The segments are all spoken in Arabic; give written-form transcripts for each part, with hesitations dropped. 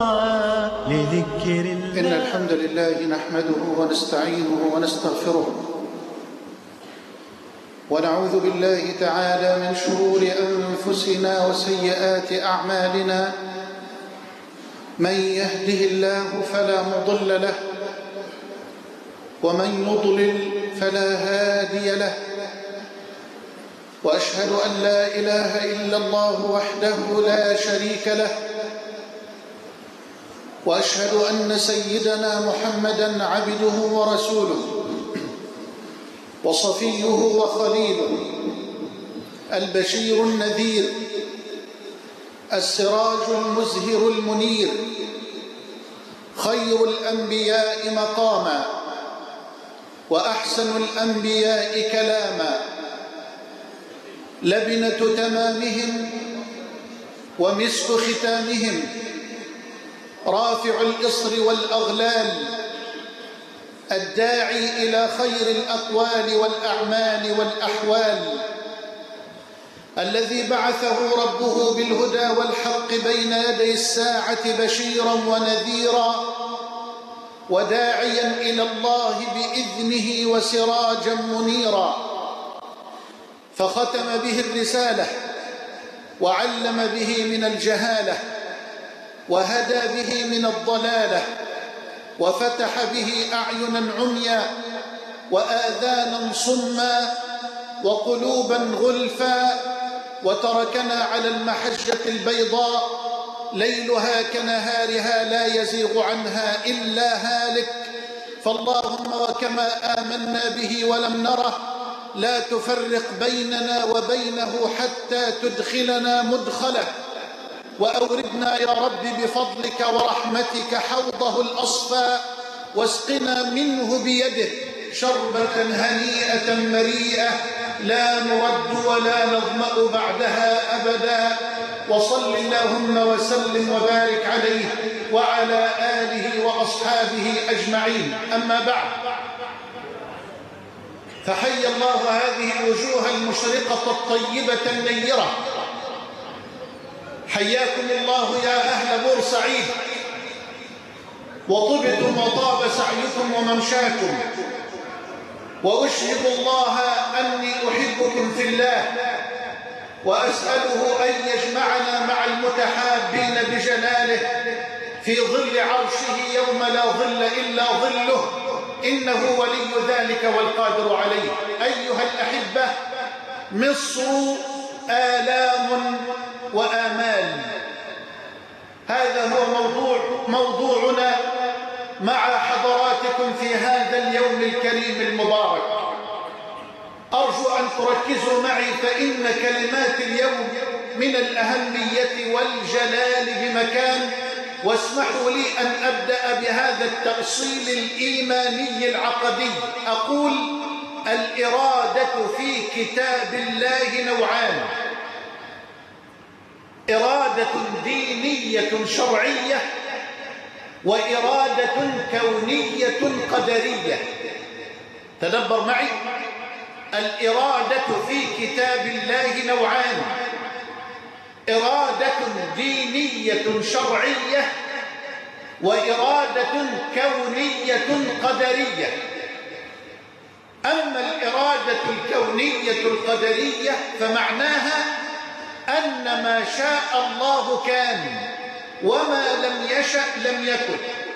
لذكر الله. إن الحمد لله نحمده ونستعينه ونستغفره ونعوذ بالله تعالى من شرور أنفسنا وسيئات أعمالنا. من يهده الله فلا مضل له ومن يضلل فلا هادي له، وأشهد أن لا إله إلا الله وحده لا شريك له، وأشهد أن سيدنا محمدًا عبده ورسوله وصفيه وخليله، البشير النذير، السراج المزهر المنير، خير الأنبياء مقامًا وأحسن الأنبياء كلامًا، لبنة تمامهم ومسك ختامهم، رافع الإصر والأغلال، الداعي إلى خير الأقوال والأعمال والأحوال، الذي بعثه ربه بالهدى والحق بين يدي الساعة بشيرا ونذيرا وداعيا إلى الله بإذنه وسراجا منيرا، فختم به الرسالة وعلم به من الجهالة وهدى به من الضلالة وفتح به أعينا عميا وآذانا صما وقلوبا غلفا، وتركنا على المحجة البيضاء ليلها كنهارها لا يزيغ عنها إلا هالك. فاللهم وكما آمنا به ولم نره لا تفرق بيننا وبينه حتى تدخلنا مدخله، وأوردنا يا رب بفضلك ورحمتك حوضه الأصفى، واسقنا منه بيده شربة هنيئة مريئة لا نرد ولا نظمأ بعدها أبدا. وصل اللهم وسلم وبارك عليه وعلى آله وأصحابه أجمعين. أما بعد، فحي الله هذه الوجوه المشرقة الطيبة النيرة، حياكم الله يا أهل بورسعيد، وطبتم وطاب سعيكم وممشاكم، وأشهد الله أني أحبكم في الله، وأسأله أن يجمعنا مع المتحابين بجلاله في ظل عرشه يوم لا ظل إلا ظله، إنه ولي ذلك والقادر عليه. أيها الأحبة، مصر آلام وآمال، هذا هو موضوعنا مع حضراتكم في هذا اليوم الكريم المبارك. أرجو أن تركزوا معي، فإن كلمات اليوم من الأهمية والجلال بمكان. واسمحوا لي أن أبدأ بهذا التأصيل الإيماني العقدي. أقول: الإرادة في كتاب الله نوعان: إرادة دينية شرعية، وإرادة كونية قدرية. تدبر معي، الإرادة في كتاب الله نوعان: إرادة دينية شرعية، وإرادة كونية قدرية. أما الإرادة الكونية القدرية فمعناها أن ما شاء الله كان، وما لم يشأ لم يكن.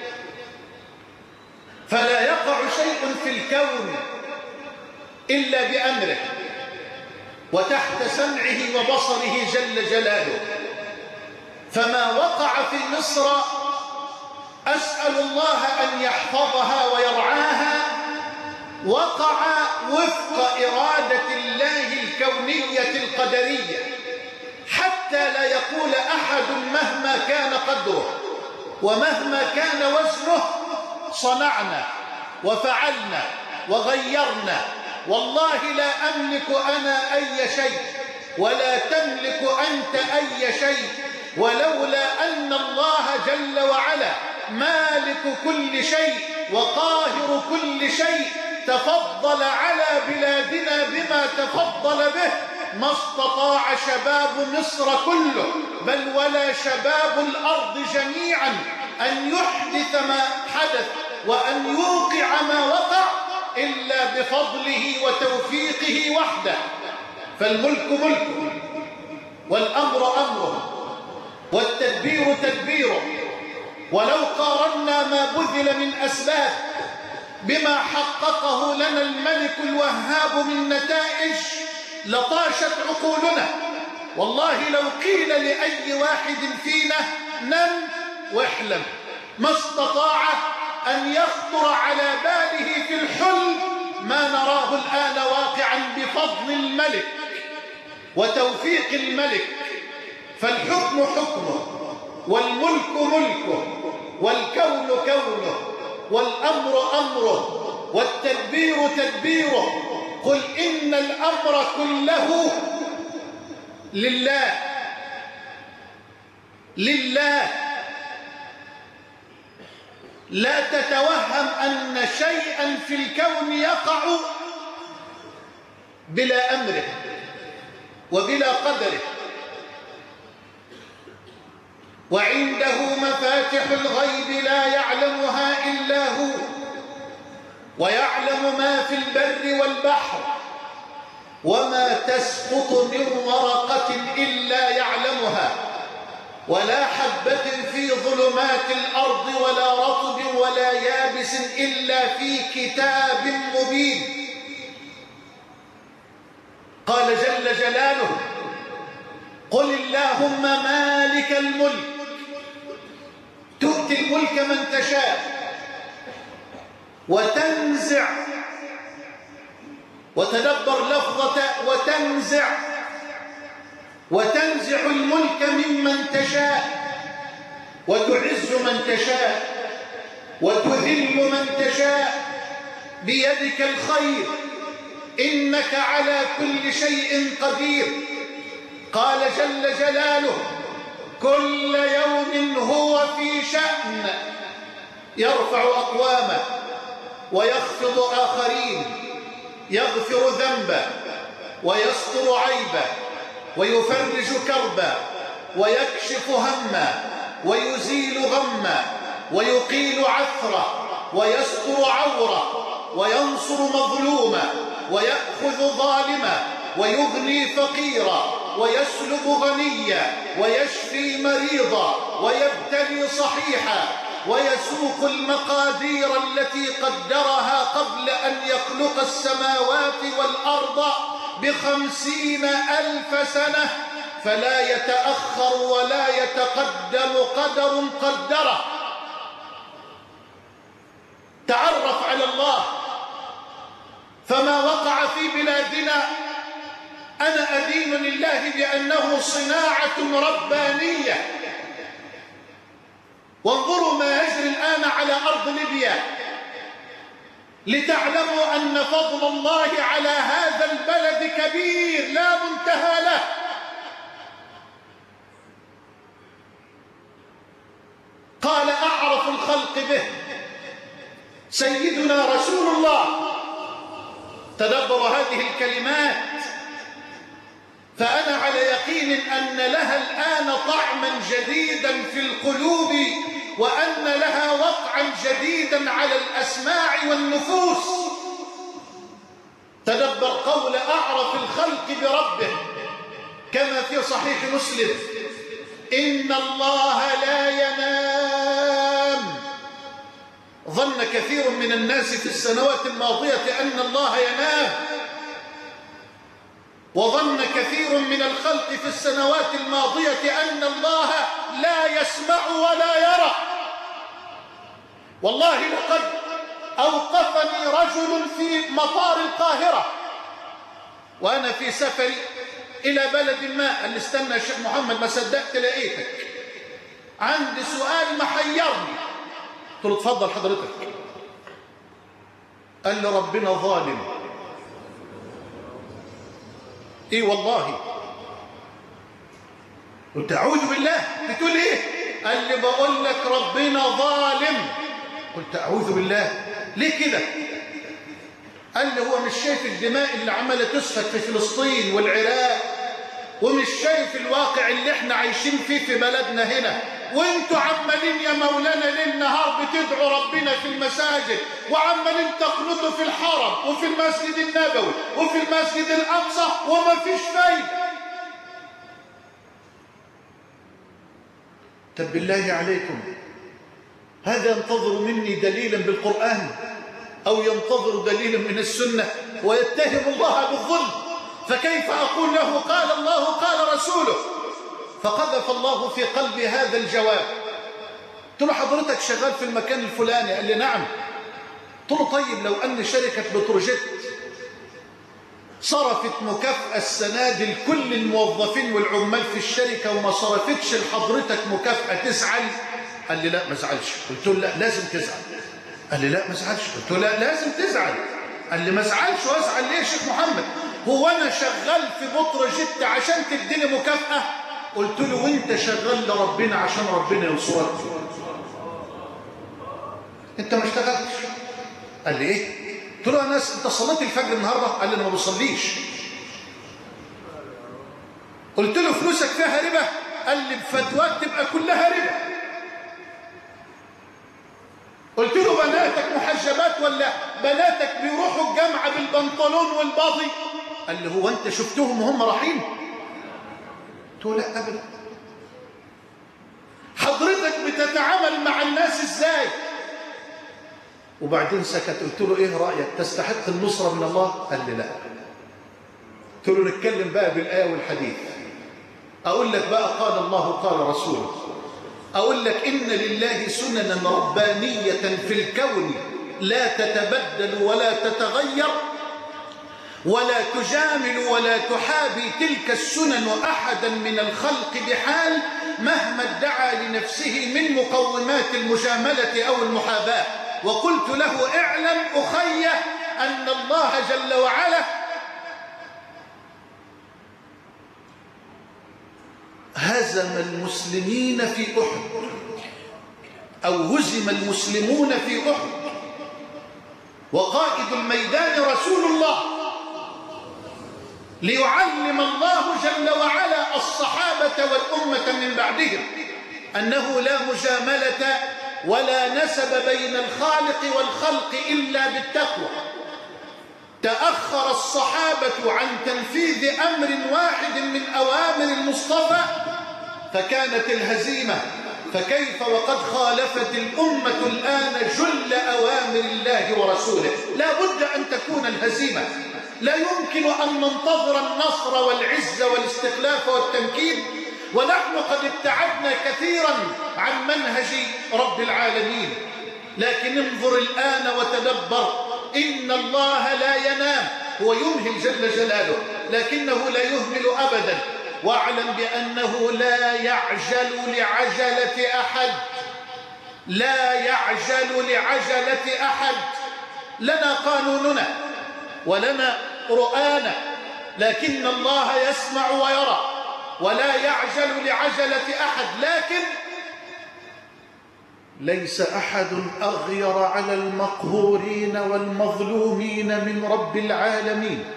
فلا يقع شيء في الكون إلا بأمره وتحت سمعه وبصره جل جلاله. فما وقع في مصر أسأل الله أن يحفظها ويرعاها، وقع وفق إرادة الله الكونية القدرية، حتى لا يقول أحد مهما كان قدره ومهما كان وزنه صنعنا وفعلنا وغيرنا. والله لا أملك أنا أي شيء، ولا تملك أنت أي شيء، ولولا أن الله جل وعلا مالك كل شيء وقاهر كل شيء تفضل على بلادنا بما تفضل به ما استطاع شباب مصر كله بل ولا شباب الأرض جميعا أن يحدث ما حدث وأن يوقع ما وقع إلا بفضله وتوفيقه وحده. فالملك ملكه، والأمر أمره، والتدبير تدبيره. ولو قارنا ما بذل من أسباب بما حققه لنا الملك الوهاب من نتائج لطاشت عقولنا. والله لو قيل لأي واحد فينا نم واحلم ما استطاع أن يخطر على باله في الحلم ما نراه الآن واقعا بفضل الملك وتوفيق الملك. فالحكم حكمه، والملك ملكه، والكون كونه، والأمر أمره، والتدبير تدبيره. قل إن الأمر كله لله لله. لا تتوهم أن شيئا في الكون يقع بلا أمره وبلا قدره. وعنده مفاتح الغيب لا يعلمها إلا هو، ويعلم ما في البر والبحر، وما تسقط من ورقة إلا يعلمها، ولا حبة في ظلمات الأرض ولا رطب ولا يابس إلا في كتاب مبين. قال جل جلاله: قل اللهم مالك الملك تؤتي الملك من تشاء وتنزع، وتدبر لفظة وتنزع الملك ممن تشاء وتعز من تشاء وتذل من تشاء بيدك الخير إنك على كل شيء قدير. قال جل جلاله: كل يوم هو في شأن يرفع أقواما ويخفض آخرين، يغفر ذنبا ويستر عيبا ويفرج كربا ويكشف هما ويزيل غما ويقيل عثرا ويستر عورا وينصر مظلوما ويأخذ ظالما ويغني فقيرا ويسلب غنيا ويشفي مريضا ويبتلي صحيحا ويسوق المقادير التي قدرها قبل أن يخلق السماوات والأرض ب50,000 سنة، فلا يتأخر ولا يتقدم قدر قدره. تعرف على الله. فما وقع في بلادنا أنا أدين لله بأنه صناعة ربانية. وانظروا ما يجري الآن على أرض ليبيا لتعلموا أن فضل الله على هذا البلد كبير لا منتهى له. قال أعرف الخلق به سيدنا رسول الله. تدبروا هذه الكلمات، فأنا على يقين أن لها الآن طعما جديدا في القلوب، وأن لها وقعا جديدا على الأسماع والنفوس. تدبر قول أعرف الخلق بربه كما في صحيح مسلم: إن الله لا ينام. ظن كثير من الناس في السنوات الماضية أن الله ينام، وظن كثير من الخلق في السنوات الماضية أن الله لا يسمع ولا يرى. والله لقد أوقفني رجل في مطار القاهرة وأنا في سفري إلى بلد ما، قال لي: استنى يا شيخ محمد ما صدقت لقيتك، عندي سؤال محيرني. قلت له: اتفضل حضرتك. قال لي: ربنا ظالم. ايه والله. قلت: اعوذ بالله. بتقول ايه؟ قال لي: بقول لك ربنا ظالم. قلت: اعوذ بالله. ليه كده؟ قال لي هو مش شايف الدماء اللي عمالة تسفك في فلسطين والعراق، ومش شايف الواقع اللي احنا عايشين فيه في بلدنا هنا، وانتوا عمالين يا مولانا ليل نهار بتدعوا ربنا في المساجد، وعمالين تقنطوا في الحرم وفي المسجد النبوي وفي المسجد الأقصى وما فيش فايدة. طب بالله عليكم، هذا ينتظر مني دليلا بالقرآن أو ينتظر دليلا من السنة ويتهم الله بالظلم، فكيف أقول له قال الله قال رسوله؟ فقذف الله في قلبي هذا الجواب. قلت له حضرتك شغال في المكان الفلاني؟ قال لي نعم. قلت له طيب لو أن شركة بتروجيت صرفت مكافأة السنة دي لكل الموظفين والعمال في الشركة وما صرفتش لحضرتك مكافأة تزعل؟ قال لي لا ما ازعلش. قلت له لا لازم تزعل. قال لي لا ما ازعلش. قلت له لا لازم تزعل. قال لي ما ازعلش. وازعل ليه يا شيخ محمد؟ هو انا شغال في بتروجيت عشان تديني مكافأة؟ قلت له وانت شغال لربنا عشان ربنا ينصرك. انت ما اشتغلتش. قال لي ايه؟ قلت له يا ناس انت صليت الفجر النهارده؟ قال لي انا ما بصليش. قلت له فلوسك فيها ربا؟ قال لي بفتواك تبقى كلها ربا. قلت له بناتك محجبات ولا بناتك بيروحوا الجامعه بالبنطلون والباضي؟ قال لي هو انت شفتهم وهم رايحين؟ قلت له لا ابدا. حضرتك بتتعامل مع الناس ازاي؟ وبعدين سكت. قلت له ايه رايك، تستحق النصره من الله؟ قال لي لا. قلت له نتكلم بقى بالايه والحديث. اقول لك بقى قال الله قال رسوله. اقول لك ان لله سننا ربانيه في الكون لا تتبدل ولا تتغير ولا تجامل ولا تحابي تلك السنن احدا من الخلق بحال مهما ادعى لنفسه من مقومات المجامله او المحاباه. وقلت له اعلم اخي ان الله جل وعلا هزم المسلمين في احد، او هزم المسلمون في احد، وقائد الميدان رسول الله، ليعلم الله جل وعلا الصحابه والامه من بعدهم انه لا مجامله ولا نسب بين الخالق والخلق إلا بالتقوى. تأخر الصحابة عن تنفيذ أمر واحد من أوامر المصطفى فكانت الهزيمة، فكيف وقد خالفت الأمة الآن جل أوامر الله ورسوله؟ لا بد أن تكون الهزيمة. لا يمكن أن ننتظر النصر والعزة والاستخلاف والتمكين ونحن قد ابتعدنا كثيرا عن منهج رب العالمين. لكن انظر الآن وتدبر، إن الله لا ينام، هو يمهل جل جلاله لكنه لا يهمل أبدا. واعلم بأنه لا يعجل لعجلة أحد، لا يعجل لعجلة أحد. لنا قانوننا ولنا رؤانا، لكن الله يسمع ويرى ولا يعجل لعجلة أحد. لكن ليس أحد أغير على المقهورين والمظلومين من رب العالمين.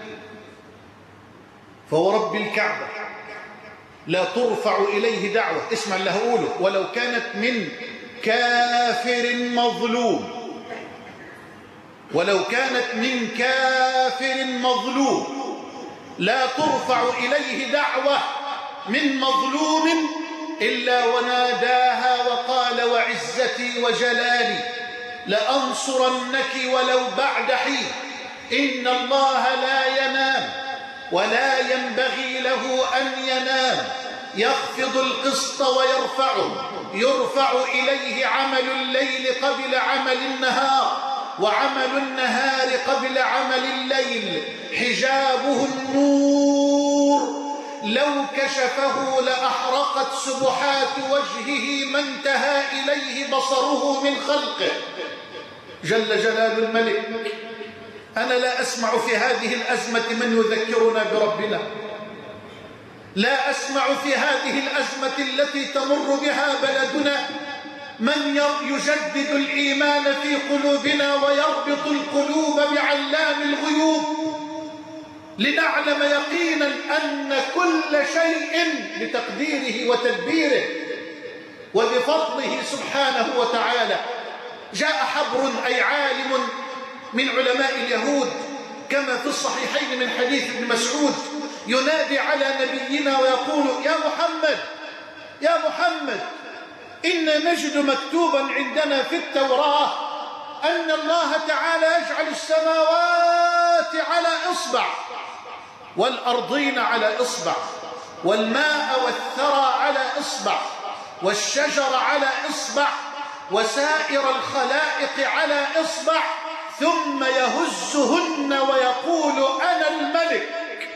فورب الكعبة لا ترفع إليه دعوة، اسمع اللي هقوله، ولو كانت من كافر مظلوم، ولو كانت من كافر مظلوم لا ترفع إليه دعوة من مظلوم إلا وناداها وقال وعزتي وجلالي لأنصرنك ولو بعد حين. إن الله لا ينام ولا ينبغي له أن ينام، يخفض القسط ويرفعه، يرفع إليه عمل الليل قبل عمل النهار، وعمل النهار قبل عمل الليل، حجابه النور لو كشفه لأحرقت سبحات وجهه ما انتهى إليه بصره من خلقه. جل جلال الملك. أنا لا أسمع في هذه الأزمة من يذكرنا بربنا، لا أسمع في هذه الأزمة التي تمر بها بلدنا من يجدد الإيمان في قلوبنا ويربط القلوب بعلام الغيوب، لنعلم يقينا أن كل شيء بتقديره وتدبيره وبفضله سبحانه وتعالى. جاء حبر أي عالم من علماء اليهود كما في الصحيحين من حديث ابن مسعود ينادي على نبينا ويقول: يا محمد يا محمد، إن نجد مكتوبا عندنا في التوراة أن الله تعالى يجعل السماوات على إصبع والأرضين على إصبع والماء والثرى على إصبع والشجر على إصبع وسائر الخلائق على إصبع، ثم يهزهن ويقول: أنا الملك.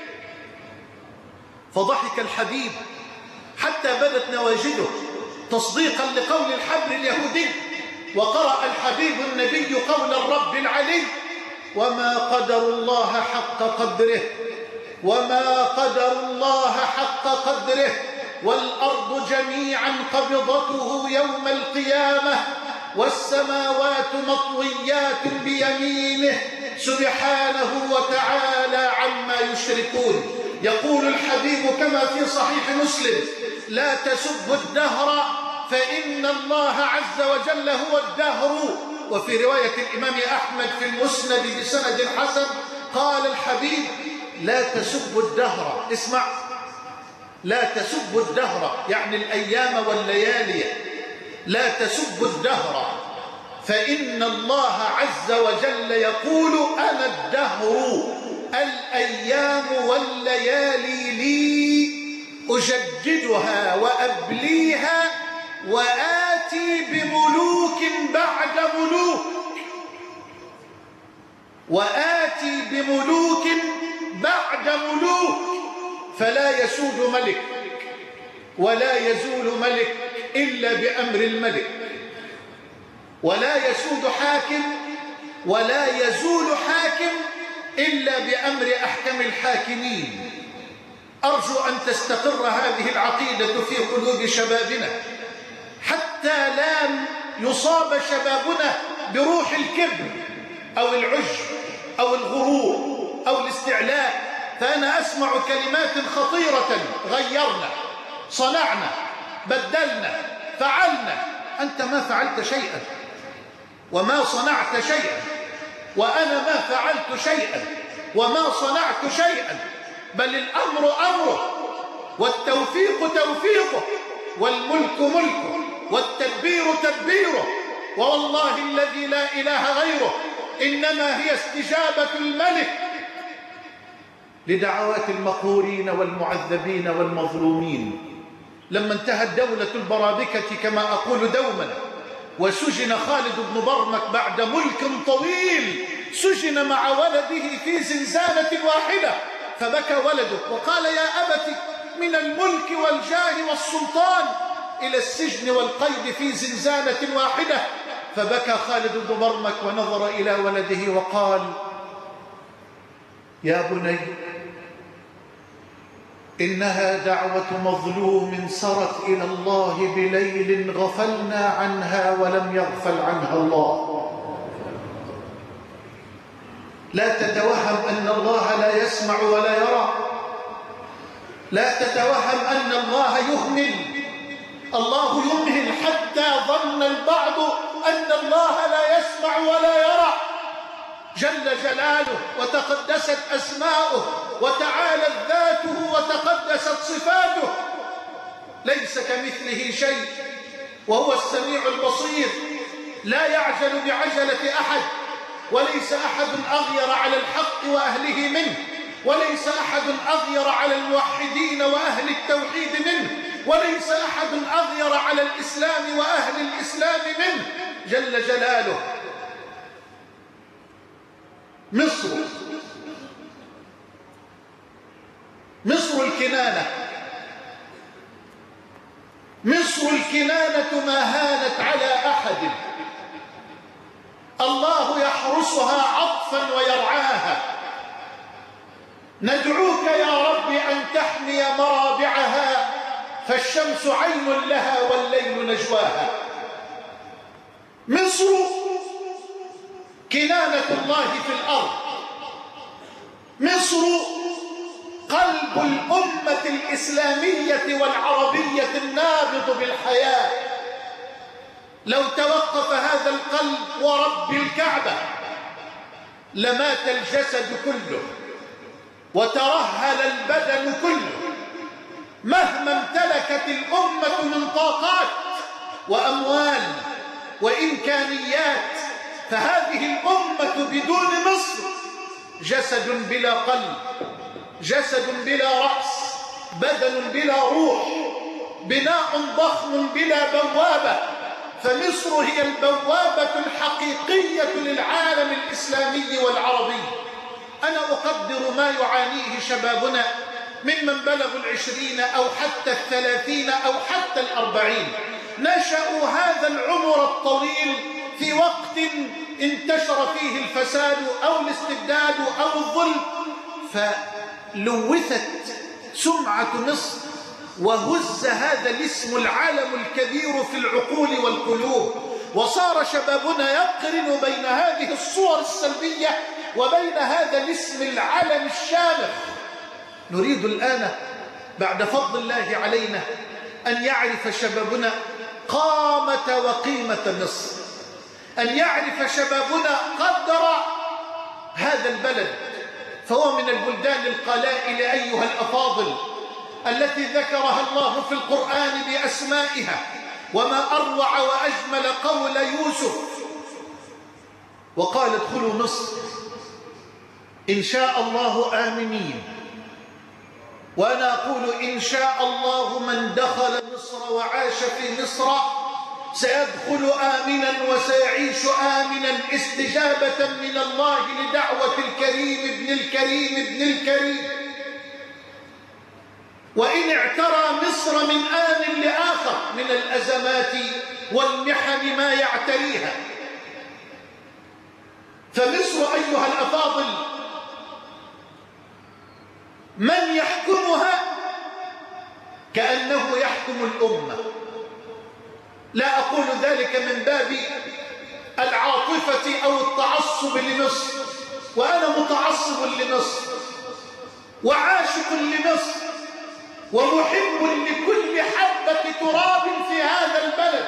فضحك الحبيب حتى بدت نواجذه تصديقا لقول الحبر اليهودي، وقرأ الحبيب النبي قول الرب العلي: وما قدر الله حق قدره، وما قدر الله حق قدره، والأرض جميعا قبضته يوم القيامة والسماوات مطويات بيمينه سبحانه وتعالى عما يشركون. يقول الحبيب كما في صحيح مسلم: لا تسبوا الدهر فإن الله عز وجل هو الدهر. وفي رواية الإمام أحمد في المسند بسند حسن قال الحبيب: لا تسبوا الدهر. اسمع، لا تسبوا الدهر يعني الأيام والليالي، لا تسبوا الدهر فإن الله عز وجل يقول: أنا الدهر، الأيام والليالي لي، أجددها وأبليها وآتي بملوك بعد ملوك، وآتي بملوك بعد ملوك، فلا يسود ملك ولا يزول ملك إلا بأمر الملك، ولا يسود حاكم ولا يزول حاكم إلا بأمر أحكم الحاكمين. أرجو أن تستقر هذه العقيدة في قلوب شبابنا حتى لا يصاب شبابنا بروح الكبر أو العجب أو الغرور أو الاستعلاء. فأنا أسمع كلمات خطيرة: غيرنا، صنعنا، بدلنا، فعلنا. أنت ما فعلت شيئا وما صنعت شيئا، وأنا ما فعلت شيئا وما صنعت شيئا، بل الأمر أمره والتوفيق توفيقه والملك ملكه والتدبير تدبيره، والله الذي لا إله غيره إنما هي استجابة الملك لدعوات المقهورين والمعذبين والمظلومين. لما انتهت دولة البرابكة كما أقول دوما وسجن خالد بن برمك بعد ملك طويل، سجن مع ولده في زنزانة واحدة، فبكى ولده وقال: يا أبت، من الملك والجاه والسلطان إلى السجن والقيد في زنزانة واحدة. فبكى خالد بن برمك ونظر إلى ولده وقال: يا بني، إنها دعوة مظلوم سرت إلى الله بليل غفلنا عنها ولم يغفل عنها الله. لا تتوهم أن الله لا يسمع ولا يرى، لا تتوهم أن الله يهمل. الله يمهل حتى ظن البعض أن الله لا يسمع ولا يرى، جل جلاله وتقدست أسماؤه وتعالت ذاته وتقدست صفاته، ليس كمثله شيء وهو السميع البصير، لا يعجل بعجلة أحد، وليس أحد أغير على الحق وأهله منه، وليس أحد أغير على الموحدين وأهل التوحيد منه، وليس أحد أغير على الإسلام وأهل الإسلام منه، جل جلاله. مصر الكنانة، مصر الكنانة ما هانت على أحد، الله يحرسها عطفا ويرعاها. ندعوك يا رب أن تحمي مرابعها، فالشمس عين لها والليل نجواها. مصر كنانة الله في الأرض، مصر قلب الأمة الإسلامية والعربية النابض بالحياة. لو توقف هذا القلب ورب الكعبة لمات الجسد كله وترهل البدن كله. مهما امتلكت الأمة من طاقات وأموال وإمكانيات، فهذه الأمة بدون مصر جسد بلا قلب، جسد بلا رأس، بدن بلا روح، بناء ضخم بلا بوابة. فمصر هي البوابة الحقيقية للعالم الإسلامي والعربي. أنا أقدر ما يعانيه شبابنا ممن بلغوا 20 أو حتى 30 أو حتى 40، نشأوا هذا العمر الطويل في وقت انتشر فيه الفساد أو الاستبداد أو الظلم، فلوثت سمعة مصر وهز هذا الاسم العالم الكبير في العقول والقلوب، وصار شبابنا يقرن بين هذه الصور السلبية وبين هذا الاسم العالم الشامخ. نريد الآن بعد فضل الله علينا أن يعرف شبابنا قامة وقيمة مصر، أن يعرف شبابنا قدر هذا البلد، فهو من البلدان القلائل أيها الأفاضل التي ذكرها الله في القرآن بأسمائها. وما أروع وأجمل قول يوسف وقال ادخلوا مصر إن شاء الله آمنين. وأنا أقول إن شاء الله من دخل مصر وعاش في مصر سيدخل آمنا وسيعيش آمنا استجابة من الله لدعوة الكريم ابن الكريم ابن الكريم. وإن اعترى مصر من آن لآخر من الأزمات والمحن ما يعتريها، فمصر أيها الأفاضل من يحكمها كأنه يحكم الأمة. لا أقول ذلك من باب العاطفة أو التعصب لمصر، وأنا متعصب لمصر وعاشق لمصر ومحب لكل حبة تراب في هذا البلد.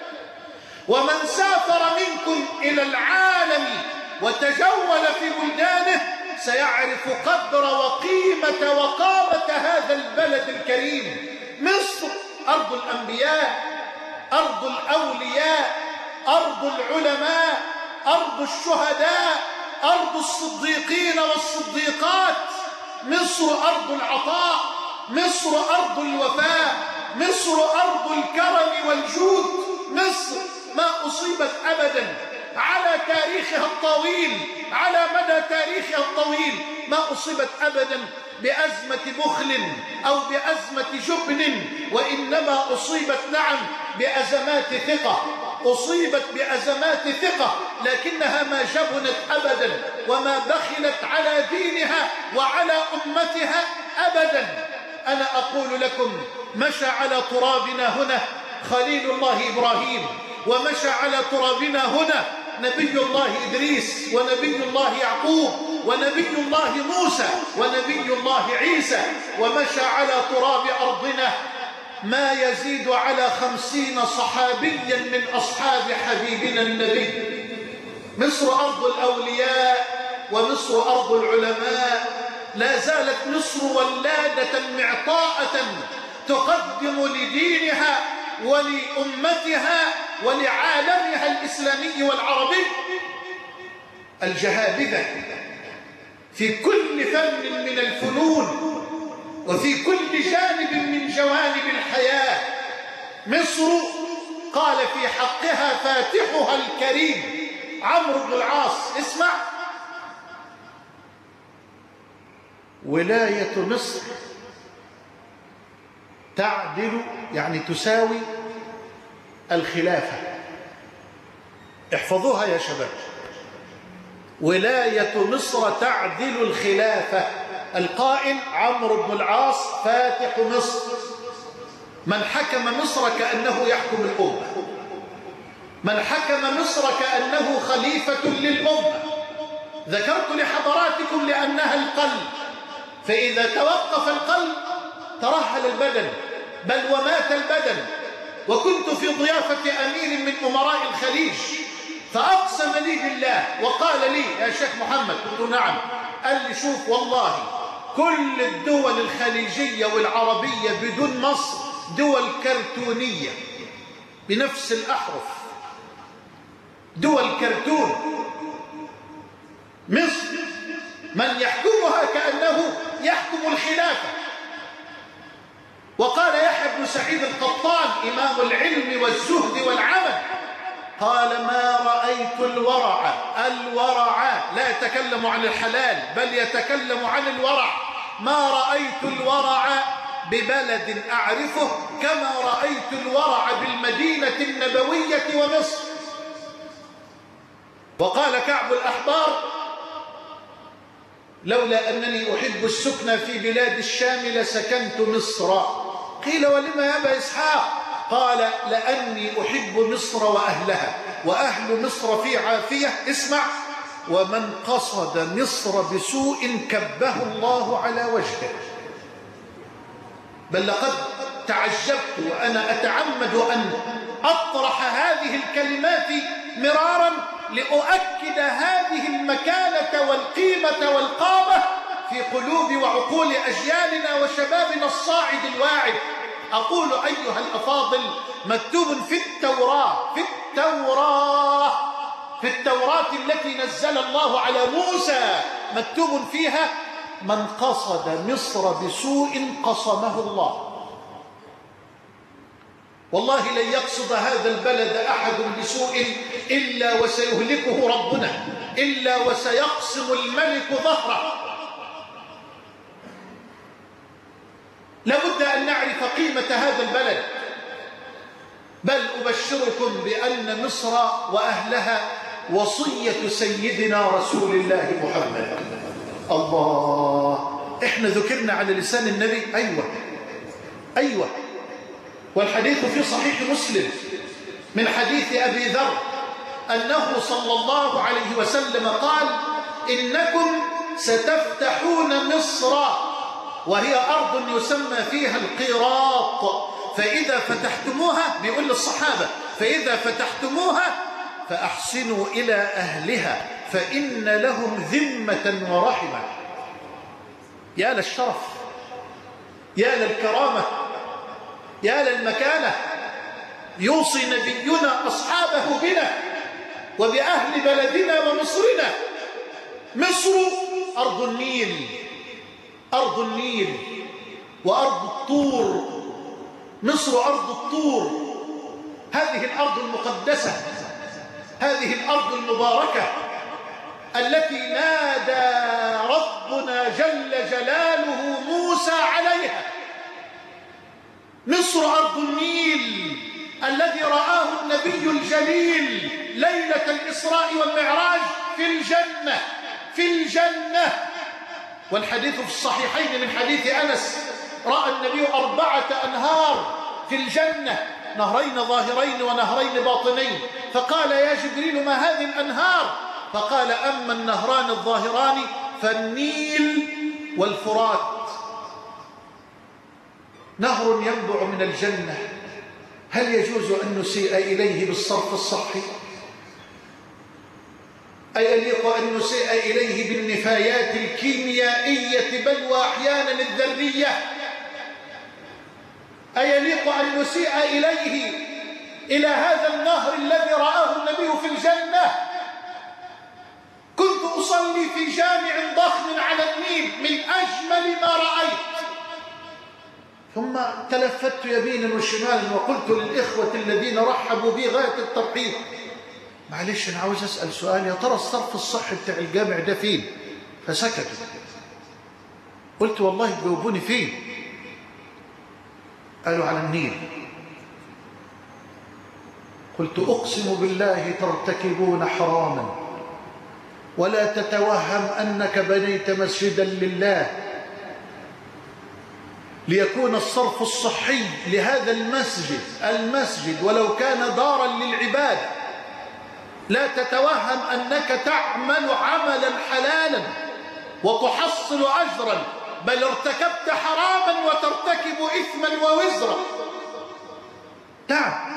ومن سافر منكم إلى العالم وتجول في بلدانه سيعرف قدر وقيمة وقامة هذا البلد الكريم. مصر أرض الأنبياء، أرض الأولياء، أرض العلماء، أرض الشهداء، أرض الصديقين والصديقات. مصر أرض العطاء، مصر أرض الوفاء، مصر أرض الكرم والجود. مصر ما أصيبت أبدا على تاريخها الطويل، على مدى تاريخها الطويل ما أصيبت أبدا بأزمة بخل أو بأزمة جبن، وإنما أصيبت نعم بأزمات ثقة، أصيبت بأزمات ثقة، لكنها ما جبنت أبدا وما بخلت على دينها وعلى أمتها أبدا. أنا أقول لكم مشى على ترابنا هنا خليل الله إبراهيم، ومشى على ترابنا هنا نبي الله إدريس، ونبي الله يعقوب، ونبي الله موسى، ونبي الله عيسى، ومشى على تراب أرضنا ما يزيد على 50 صحابيا من أصحاب حبيبنا النبي. مصر أرض الأولياء، ومصر أرض العلماء. لا زالت مصر ولادة معطاءة تقدم لدينها ولأمتها ولعالمها الإسلامي والعربي الجهابذة في كل فن من الفنون وفي كل جانب من جوانب الحياة. مصر قال في حقها فاتحها الكريم عمرو بن العاص، اسمع: ولاية مصر تعدل، يعني تساوي الخلافة. احفظوها يا شباب، ولاية مصر تعدل الخلافة. القائل عمرو بن العاص فاتح مصر، من حكم مصر كأنه يحكم الأمة. من حكم مصر كأنه خليفة للأمة. ذكرت لحضراتكم لأنها القلب، فإذا توقف القلب ترهل البدن، بل ومات البدن. وكنت في ضيافة أمير من أمراء الخليج، فأقسم لي بالله وقال لي: يا شيخ محمد. قلت: نعم. قال لي: شوف، والله كل الدول الخليجية والعربية بدون مصر دول كرتونية بنفس الأحرف، دول كرتون. مصر من يحكمها كأنه يحكم الخلافة. وقال يحيى بن سعيد القطان إمام العلم والزهد والعمل، قال: ما رأيت الورع لا يتكلم عن الحلال بل يتكلم عن الورع، ما رأيت الورع ببلد أعرفه كما رأيت الورع بالمدينة النبوية ومصر. وقال كعب الأحبار: لولا أنني أحب السكن في بلاد الشام لسكنت مصر. قيل: ولما يا أبا إسحاق؟ قال: لأني أحب مصر وأهلها، وأهل مصر في عافية. اسمع: ومن قصد مصر بسوء كبه الله على وجهه. بل لقد تعجبت وأنا أتعمد أن أطرح هذه الكلمات مرارا لأؤكد هذه المكانة والقيمة والقامة في قلوب وعقول أجيالنا وشبابنا الصاعد الواعد. أقول أيها الأفاضل: مكتوب في التوراة التي نزل الله على موسى، مكتوب فيها: من قصد مصر بسوء قصمه الله. والله لن يقصد هذا البلد أحد بسوء إلا وسيهلكه ربنا، إلا وسيقسم الملك ظهره. لابد أن نعرف قيمة هذا البلد. بل أبشركم بأن مصر وأهلها وصية سيدنا رسول الله محمد. الله، إحنا ذكرنا على لسان النبي. أيوة. والحديث في صحيح مسلم من حديث أبي ذر أنه صلى الله عليه وسلم قال: إنكم ستفتحون مصر، وهي أرض يسمى فيها القيراط، فإذا فتحتموها، بيقول للصحابة: فإذا فتحتموها فأحسنوا إلى أهلها فإن لهم ذمة ورحمة. يا للشرف، يا للكرامة، يا للمكانة. يوصي نبينا أصحابه بنا وبأهل بلدنا ومصرنا. مصر أرض النيل، أرض النيل وأرض الطور. مصر أرض الطور، هذه الأرض المقدسة، هذه الأرض المباركة التي نادى ربنا جل جلاله موسى عليها. مصر أرض النيل الذي رآه النبي الجليل ليلة الإسراء والمعراج في الجنة. والحديث في الصحيحين من حديث أنس: رأى النبي 4 أنهار في الجنة، نهرين ظاهرين ونهرين باطنين. فقال: يا جبريل ما هذه الأنهار؟ فقال: أما النهران الظاهران فالنيل والفرات. نهر ينبع من الجنة، هل يجوز أن نسيء إليه بالصرف الصحي؟ أي يليق أن نسيء إليه بالنفايات الكيميائية بل وأحيانا الذرية؟ أي يليق أن نسيء إليه إلى هذا النهر الذي رآه النبي في الجنة؟ كنت أصلي في جامع ضخم على النيل من أجمل ما رأيت، ثم تلفت يمينا وشمالا وقلت للإخوة الذين رحبوا بي غاية الترحيب: معلش أنا عاوز أسأل سؤال، يا ترى الصرف الصحي بتاع الجامع ده فين؟ فسكتوا. قلت: والله تجاوبوني فين؟ قالوا: على النيل. قلت: أقسم بالله ترتكبون حراما، ولا تتوهم أنك بنيت مسجدا لله ليكون الصرف الصحي لهذا المسجد ولو كان دارا للعبادة لا تتوهم أنك تعمل عملا حلالا وتحصل أجرا، بل ارتكبت حراما وترتكب إثما ووزرا. نعم،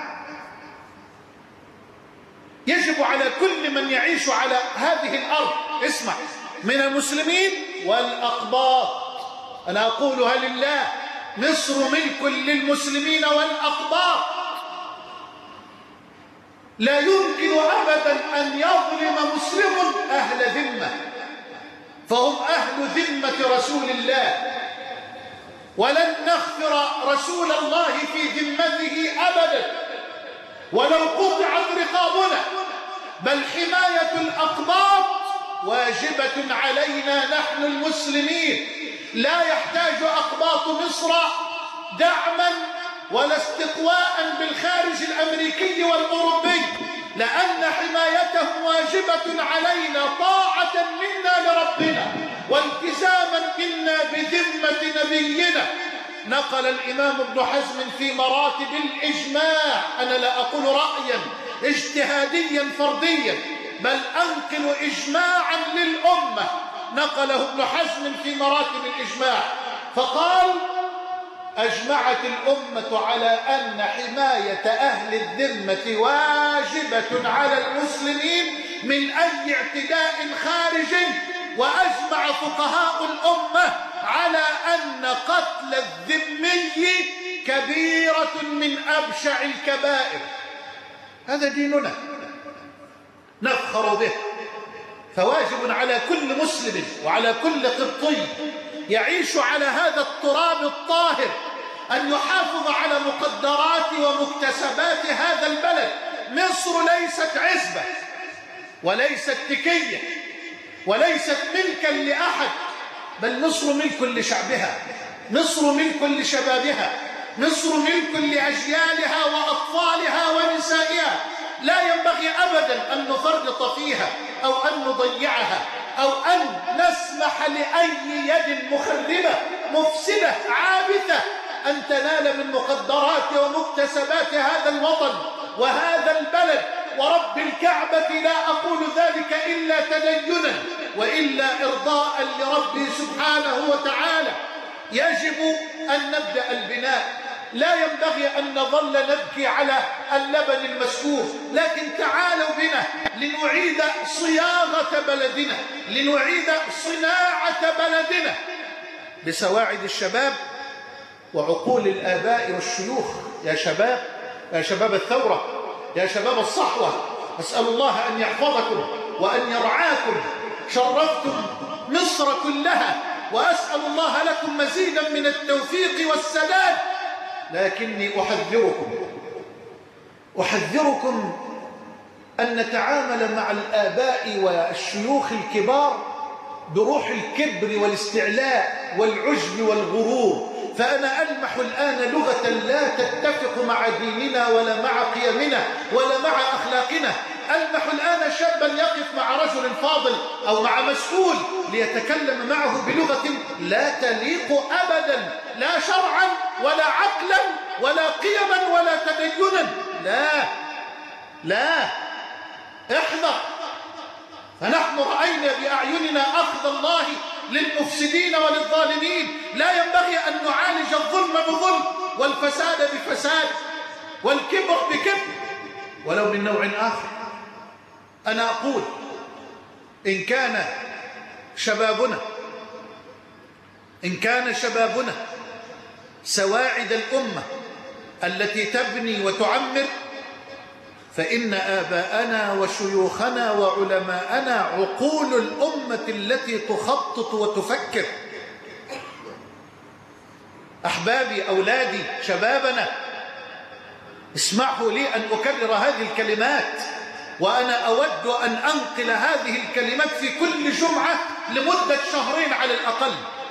يجب على كل من يعيش على هذه الأرض، اسمع، من المسلمين والأقباط، أنا أقولها لله، مصر ملك للمسلمين والأقباط، لا يمكن أبدا أن يظلم مسلم أهل ذمة، فهم أهل ذمة رسول الله، ولن نغفر رسول الله في ذمته أبدا ولو قطعت رقابنا، بل حماية الأقباط واجبة علينا نحن المسلمين. لا يحتاج أقباط مصر دعما ولا استقواء بالخارج الأمريكي والأوروبي، لأن حمايتهم واجبة علينا طاعة منا لربنا والتزاما منا بذمة نبينا. نقل الإمام ابن حزم في مراتب الإجماع، أنا لا أقول رأيا اجتهاديا فرديا، بل أنقل إجماعا للأمة، نقله ابن حزم في مراتب الإجماع، فقال: أجمعت الأمة على أن حماية أهل الذمة واجبة على المسلمين من أي اعتداء خارجي، وأجمع فقهاء الأمة على أن قتل الذمي كبيرة من أبشع الكبائر. هذا ديننا نفخر به، فواجب على كل مسلم وعلى كل قبطي يعيش على هذا التراب الطاهر أن يحافظ على مقدرات ومكتسبات هذا البلد. مصر ليست عزبة وليست تكية وليست ملكا لأحد، بل مصر ملك لشعبها، مصر ملك لشبابها، مصر ملك لأجيالها وأطفالها ونسائها. لا ينبغي أبدا أن نفرط فيها أو أن نضيعها أو أن نسمح لأي يد مخربة مفسدة عابثة أن تنال من مقدرات ومكتسبات هذا الوطن وهذا البلد. ورب الكعبة لا أقول ذلك إلا تدينا وإلا إرضاء لربي سبحانه وتعالى. يجب أن نبدأ البناء، لا ينبغي أن نظل نبكي على اللبن المسكوب، لكن تعالوا بنا لنعيد صياغة بلدنا، لنعيد صناعة بلدنا بسواعد الشباب وعقول الآباء والشيوخ. يا شباب، يا شباب الثورة، يا شباب الصحوة، أسأل الله أن يحفظكم وأن يرعاكم، شرفتم مصر كلها، وأسأل الله لكم مزيدا من التوفيق والسداد. لكني أحذركم أن نتعامل مع الآباء والشيوخ الكبار بروح الكبر والاستعلاء والعجب والغرور. فأنا ألمح الآن لغة لا تتفق مع ديننا ولا مع قيمنا ولا مع أخلاقنا. ألمح الآن شابا يقف مع رجل فاضل أو مع مسؤول ليتكلم معه بلغة لا تليق أبدا، لا شرعا ولا عقلا ولا قيما ولا تدينا. لا احذر، فنحن رأينا بأعيننا أخذ الله للمفسدين وللظالمين. لا ينبغي أن نعالج الظلم بظلم والفساد بفساد والكبر بكبر ولو من نوع آخر. أنا أقول إن كان شبابنا سواعد الأمة التي تبني وتعمر، فإن آباءنا وشيوخنا وعلماءنا عقول الأمة التي تخطط وتفكر. أحبابي، أولادي، شبابنا، اسمحوا لي أن أكرر هذه الكلمات، وأنا أود أن أنقل هذه الكلمات في كل جمعة لمدة شهرين على الأقل.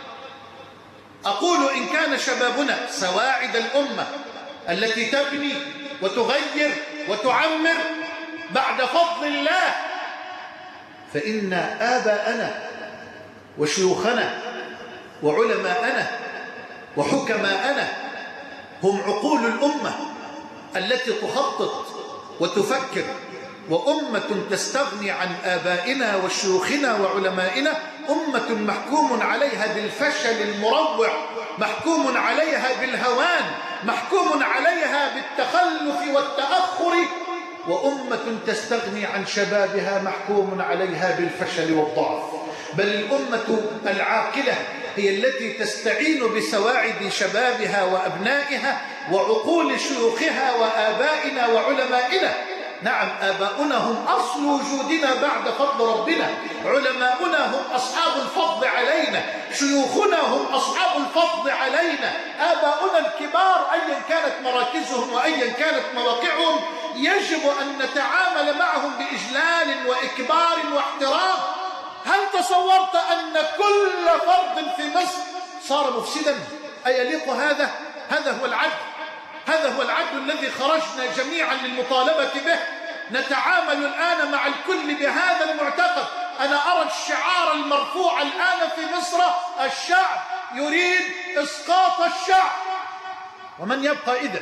أقول إن كان شبابنا سواعد الأمة التي تبني وتغير وتعمر بعد فضل الله، فإن آباءنا وشيوخنا وعلماءنا وحكماءنا هم عقول الأمة التي تخطط وتفكر وأمة تستغني عن آبائنا وشيوخنا وعلمائنا أمة محكوم عليها بالفشل المروع، محكوم عليها بالهوان، محكوم عليها بالتخلف والتأخر، وأمة تستغني عن شبابها محكوم عليها بالفشل والضعف. بل الأمة العاقلة هي التي تستعين بسواعد شبابها وأبنائها وعقول شيوخها وآبائنا وعلمائنا. نعم، آباؤنا هم أصل وجودنا بعد فضل ربنا، علماؤنا هم أصحاب الفضل علينا، شيوخنا هم أصحاب الفضل علينا. آباؤنا الكبار أيا كانت مراكزهم وأيا كانت مواقعهم يجب أن نتعامل معهم بإجلال وإكبار واحترام. هل تصورت أن كل فرد في مصر صار مفسدا؟ أيليق هذا؟ هذا هو العدل، هذا هو العدل الذي خرجنا جميعا للمطالبة به. نتعامل الآن مع الكل بهذا المعتقد. أنا أرى الشعار المرفوع الآن في مصر: الشعب يريد إسقاط الشعب. ومن يبقى إذن؟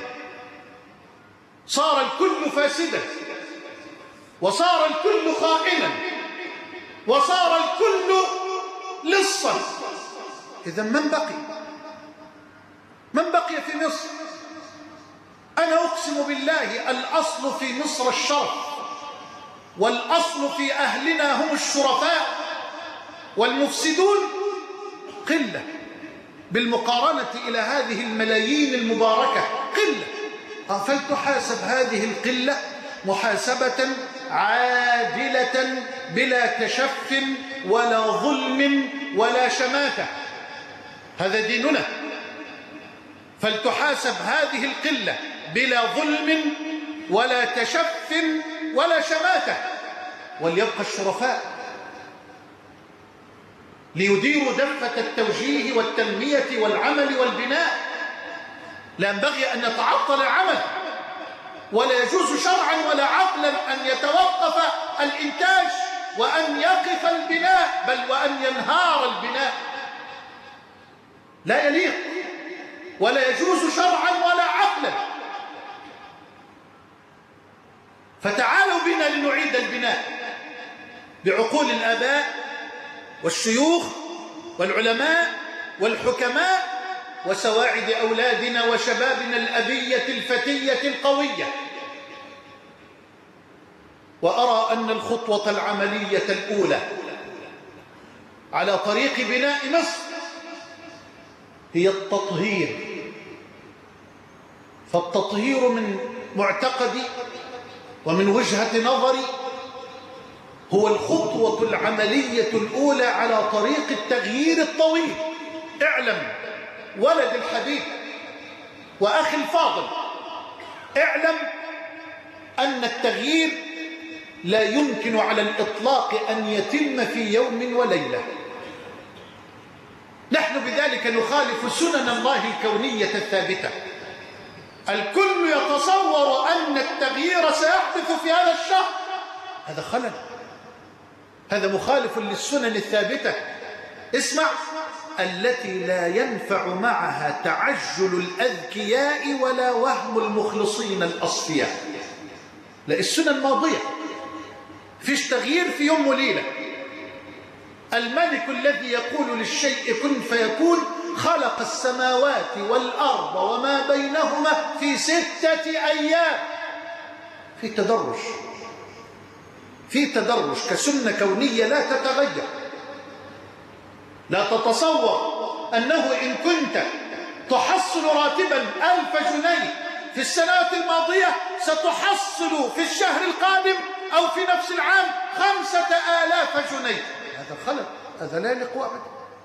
صار الكل فاسدا، وصار الكل خائنا، وصار الكل لصا. إذن من بقي؟ من بقي في مصر؟ أنا أقسم بالله الأصل في مصر الشرف، والأصل في أهلنا هم الشرفاء، والمفسدون قلة بالمقارنة إلى هذه الملايين المباركة، قلة. فلتحاسب هذه القلة محاسبة عادلة بلا تشف ولا ظلم ولا شماتة. هذا ديننا. فلتحاسب هذه القلة بلا ظلم ولا تشف ولا شماتة، وليبقى الشرفاء ليديروا دفة التوجيه والتنمية والعمل والبناء. لا ينبغي أن يتعطل العمل، ولا يجوز شرعا ولا عقلا أن يتوقف الإنتاج وأن يقف البناء، بل وأن ينهار البناء. لا يليق ولا يجوز شرعا ولا عقلا. فتعالوا بنا لنعيد البناء بعقول الآباء والشيوخ والعلماء والحكماء وسواعد أولادنا وشبابنا الأبية الفتية القوية. وأرى أن الخطوة العملية الأولى على طريق بناء مصر هي التطهير. فالتطهير من معتقدي ومن وجهة نظري هو الخطوة العملية الأولى على طريق التغيير الطويل. اعلم ولد الحبيب وأخي الفاضل، اعلم أن التغيير لا يمكن على الإطلاق أن يتم في يوم وليلة. نحن بذلك نخالف سنن الله الكونية الثابتة. الكل يتصور أن التغيير سيحدث في هذا الشهر. هذا خلل، هذا مخالف للسنن الثابتة. اسمع: التي لا ينفع معها تعجل الأذكياء ولا وهم المخلصين الأصفياء. لا، السنن ماضية، فيش تغيير في يوم وليلة. الملك الذي يقول للشيء كن فيكون خلق السماوات والأرض وما بينهما في 6 أيام. في تدرج، في تدرج كسنة كونية لا تتغير. لا تتصور أنه إن كنت تحصل راتبا 1000 جنيه في السنوات الماضية ستحصل في الشهر القادم أو في نفس العام 5000 جنيه. هذا خلل، هذا لا يليق أبدا.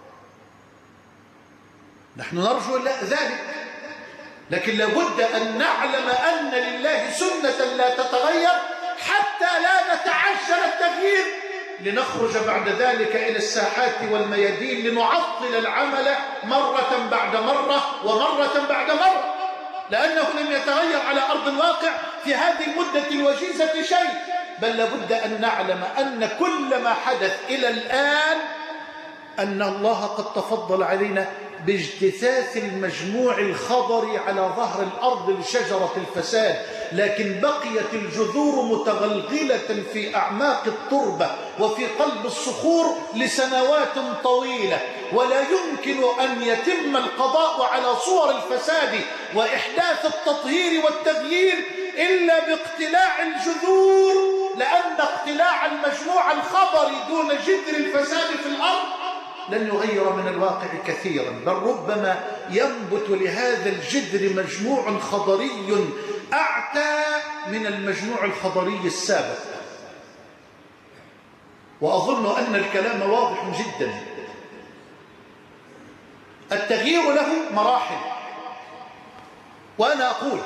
نحن نرجو ذلك، لكن لابد أن نعلم أن لله سنة لا تتغير حتى لا نتعجل التغيير لنخرج بعد ذلك إلى الساحات والميادين لنعطل العمل مرة بعد مرة ومرة بعد مرة، لأنه لم يتغير على أرض الواقع في هذه المدة الوجيزة شيء. بل لابد أن نعلم أن كل ما حدث إلى الآن أن الله قد تفضل علينا باجتثاث المجموع الخضري على ظهر الأرض لشجرة الفساد، لكن بقيت الجذور متغلغلة في أعماق التربة وفي قلب الصخور لسنوات طويلة، ولا يمكن أن يتم القضاء على صور الفساد وإحداث التطهير والتغيير إلا باقتلاع الجذور، لأن اقتلاع المجموع الخضري دون جذر الفساد في الأرض لن يغير من الواقع كثيرا، بل ربما ينبت لهذا الجذر مجموع خضري أعتى من المجموع الخضري السابق. وأظن أن الكلام واضح جدا. التغيير له مراحل، وأنا أقول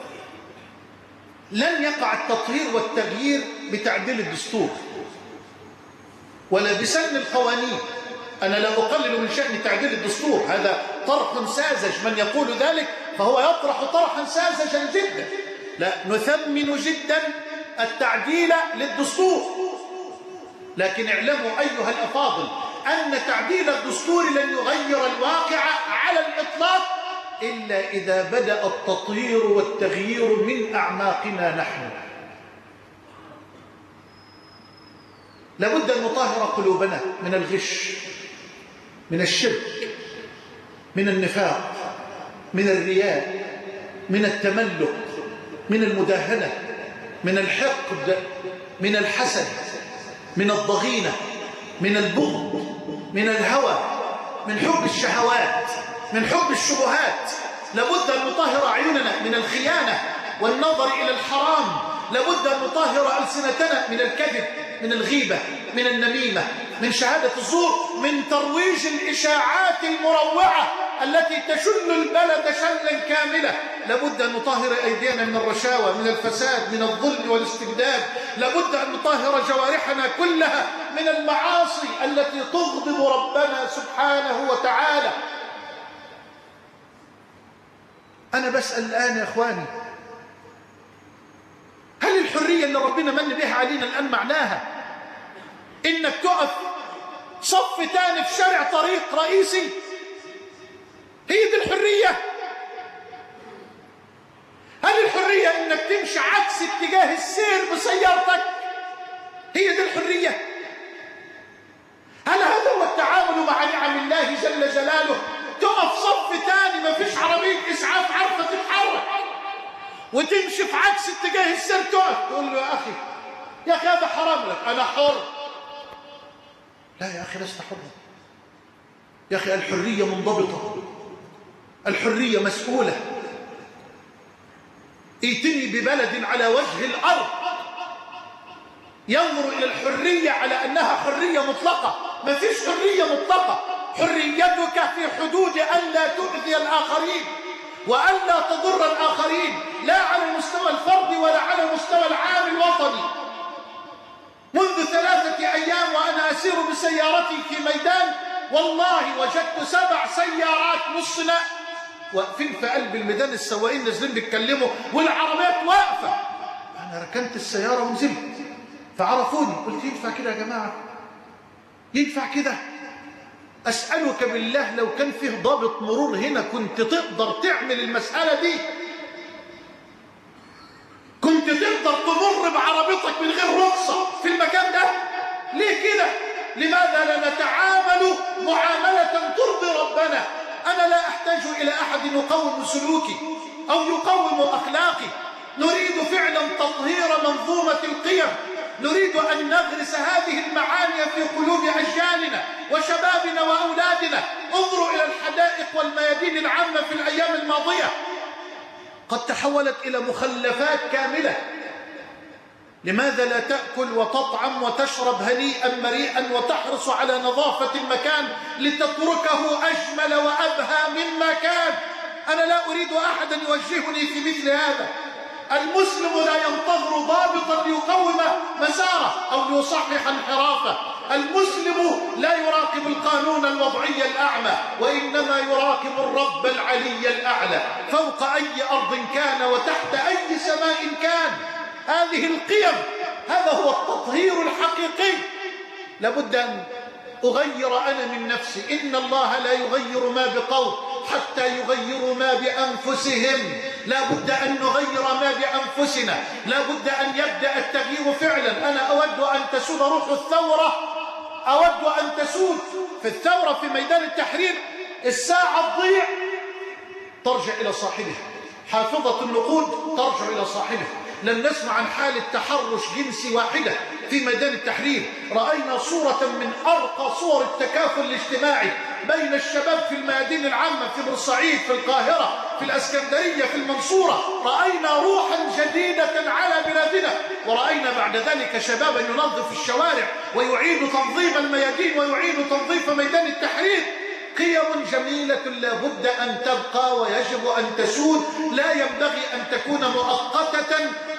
لن يقع التطهير والتغيير بتعديل الدستور ولا بسن القوانين. أنا لا أقلل من شأن تعديل الدستور، هذا طرح ساذج، من يقول ذلك فهو يطرح طرحا ساذجا جدا. لا، نثمن جدا التعديل للدستور، لكن اعلموا أيها الأفاضل أن تعديل الدستور لن يغير الواقع على الإطلاق إلا إذا بدأ التطهير والتغيير من أعماقنا نحن. لابد أن نطهر قلوبنا من الغش، من الشرك، من النفاق، من الرياء، من التملق، من المداهنة، من الحقد، من الحسد، من الضغينة، من البغض، من الهوى، من حب الشهوات، من حب الشبهات. لابد أن نطهر أعيننا من الخيانة والنظر إلى الحرام، لابد أن نطهر ألسنتنا من الكذب، من الغيبة، من النميمة، من شهادة الزور، من ترويج الإشاعات المروعة التي تشل البلد شلا كاملة. لابد أن نطهر أيدينا من الرشاوى، من الفساد، من الظلم والاستبداد. لابد أن نطهر جوارحنا كلها من المعاصي التي تغضب ربنا سبحانه وتعالى. أنا بسأل الآن يا إخواني، هل الحرية اللي ربنا من بها علينا الآن معناها إنك تقف صف تاني في شارع طريق رئيسي؟ هي دي الحرية؟ هل الحرية إنك تمشي عكس اتجاه السير بسيارتك؟ هي دي الحرية؟ هل هذا هو التعامل مع نعم الله جل جلاله؟ تقف صف تاني ما فيش عربية إسعاف عارفة تتحرك وتمشي في عكس اتجاه السير، تقف تقول له يا أخي هذا حرام لك، أنا حر. لا يا أخي لست حرا يا أخي، الحرية منضبطة، الحرية مسؤولة. ائتني ببلد على وجه الأرض ينظر إلى الحرية على أنها حرية مطلقة. ما فيش حرية مطلقة، حريتك في حدود أن لا تؤذي الآخرين وأن لا تضر الآخرين، لا على المستوى الفردي ولا على المستوى العام الوطني. منذ 3 أيام وأنا أسير بسيارتي في ميدان، والله وجدت 7 سيارات نص نقل واقفين في قلب الميدان، السواقين نازلين بيتكلموا والعربيات واقفة. أنا ركنت السيارة ونزلت فعرفوني، قلت ينفع كده يا جماعة؟ ينفع كده؟ أسألك بالله لو كان فيه ضابط مرور هنا كنت تقدر تعمل المسألة دي؟ كنت تقدر تمر بعربيتك من غير رخصة في المكان ده؟ ليه كده؟ لماذا لا نتعامل معاملة ترضي ربنا؟ أنا لا أحتاج إلى أحد يقوم سلوكي أو يقوم أخلاقي. نريد فعلا تطهير منظومة القيم، نريد أن نغرس هذه المعاني في قلوب أجيالنا وشبابنا وأولادنا. انظروا إلى الحدائق والميادين العامة في الأيام الماضية، قد تحولت إلى مخلفات كاملة. لماذا لا تأكل وتطعم وتشرب هنيئا مريئا وتحرص على نظافة المكان لتتركه أجمل وأبهى مما كان؟ أنا لا أريد أحدا يوجهني في مثل هذا. المسلم لا ينتظر ضابطا ليقوم مساره أو ليصحح انحرافه. المسلم لا يراقب القانون الوضعي الأعمى، وإنما يراقب الرب العلي الأعلى فوق أي أرض كان وتحت أي سماء كان. هذه القيم، هذا هو التطهير الحقيقي. لابد أن أغير أنا من نفسي. إن الله لا يغير ما بقوم حتى يغيروا ما بأنفسهم. لا بد أن نغير ما بأنفسنا، لا بد أن يبدأ التغيير فعلا. أنا أود أن تسود روح الثورة، أود أن تسود في الثورة في ميدان التحرير. الساعة تضيع ترجع إلى صاحبها، حافظة النقود ترجع إلى صاحبها. لم نسمع عن حالة تحرش جنسي واحدة في ميدان التحرير. رأينا صورة من أرقى صور التكافل الاجتماعي بين الشباب في الميادين العامة، في بورسعيد، في القاهرة، في الأسكندرية، في المنصورة. رأينا روحا جديدة على بلادنا، ورأينا بعد ذلك شبابا ينظف الشوارع ويعيد تنظيم الميادين ويعيد تنظيف ميدان التحرير. قيم جميلة لا بد أن تبقى ويجب أن تسود، لا ينبغي أن تكون مؤقتة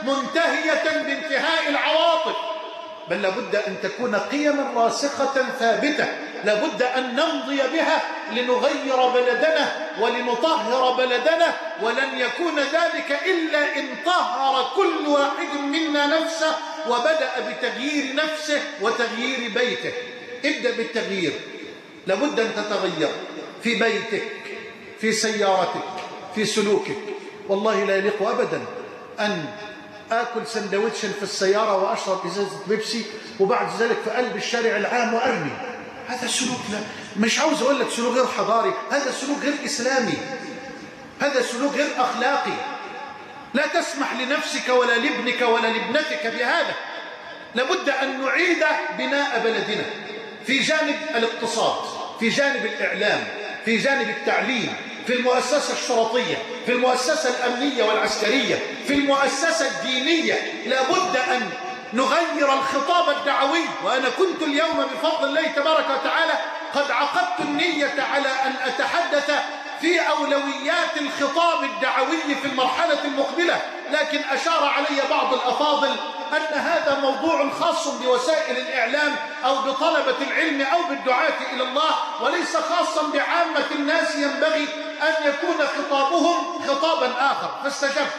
منتهية بانتهاء العواطف، بل لا بد أن تكون قيما راسخة ثابتة، لا بد أن نمضي بها لنغير بلدنا ولنطهر بلدنا. ولن يكون ذلك إلا إن طهر كل واحد منا نفسه وبدأ بتغيير نفسه وتغيير بيته. ابدأ بالتغيير، لابد أن تتغير في بيتك، في سيارتك، في سلوكك. والله لا يليق أبدا أن آكل سندويتشا في السيارة وأشرب إزازة بيبسي وبعد ذلك في قلب الشارع العام وأرمي. هذا سلوك، لا مش عاوز أقول لك سلوك غير حضاري، هذا سلوك غير إسلامي، هذا سلوك غير أخلاقي. لا تسمح لنفسك ولا لابنك ولا لابنتك بهذا. لابد أن نعيد بناء بلدنا في جانب الاقتصاد، في جانب الإعلام، في جانب التعليم، في المؤسسة الشرطية، في المؤسسة الأمنية والعسكرية، في المؤسسة الدينية. لابد أن نغير الخطاب الدعوي. وأنا كنت اليوم بفضل الله تبارك وتعالى قد عقدت النية على أن أتحدث في أولويات الخطاب الدعوي في المرحلة المقبلة، لكن أشار علي بعض الأفاضل أن هذا موضوع خاص بوسائل الإعلام أو بطلبة العلم أو بالدعاة إلى الله، وليس خاصا بعامة الناس. ينبغي أن يكون خطابهم خطابا آخر، فاستجبت.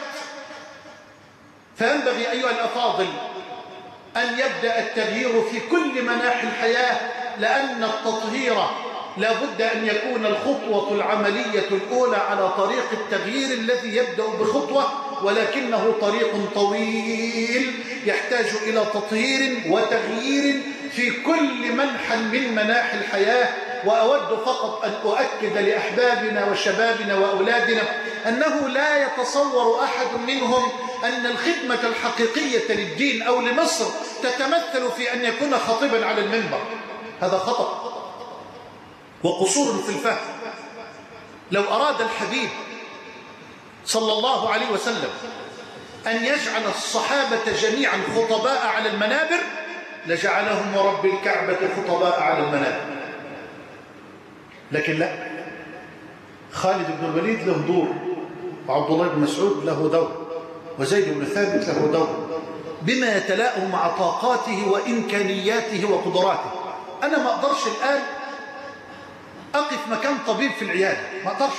فينبغي أيها الأفاضل أن يبدأ التغيير في كل مناحي الحياة، لأن التطهير لا بد أن يكون الخطوة العملية الأولى على طريق التغيير الذي يبدأ بخطوة، ولكنه طريق طويل يحتاج إلى تطهير وتغيير في كل منحى من مناحي الحياة. وأود فقط أن أؤكد لأحبابنا وشبابنا وأولادنا أنه لا يتصور أحد منهم أن الخدمة الحقيقية للدين أو لمصر تتمثل في أن يكون خطيبا على المنبر. هذا خطأ وقصور في الفهم. لو أراد الحبيب صلى الله عليه وسلم أن يجعل الصحابة جميعا خطباء على المنابر لجعلهم ورب الكعبة خطباء على المنابر، لكن لا. خالد بن الوليد له دور، وعبد الله بن مسعود له دور، وزيد بن ثابت له دور، بما يتلائم مع طاقاته وإمكانياته وقدراته. أنا ما أقدرش الآن أقف مكان طبيب في العيادة، ما أقدرش،